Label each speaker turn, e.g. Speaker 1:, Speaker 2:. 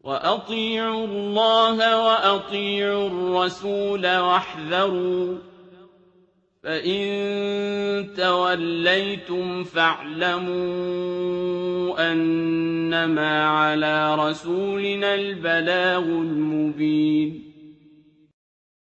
Speaker 1: وَأَطِيعُوا اللَّهَ وَأَطِيعُوا الرَّسُولَ وَاحْذَرُوا ۚ فَإِن تَوَلَّيْتُمْ فَاعْلَمُوا أَنَّمَا عَلَىٰ رَسُولِنَا الْبَلَاغُ الْمُبِينُ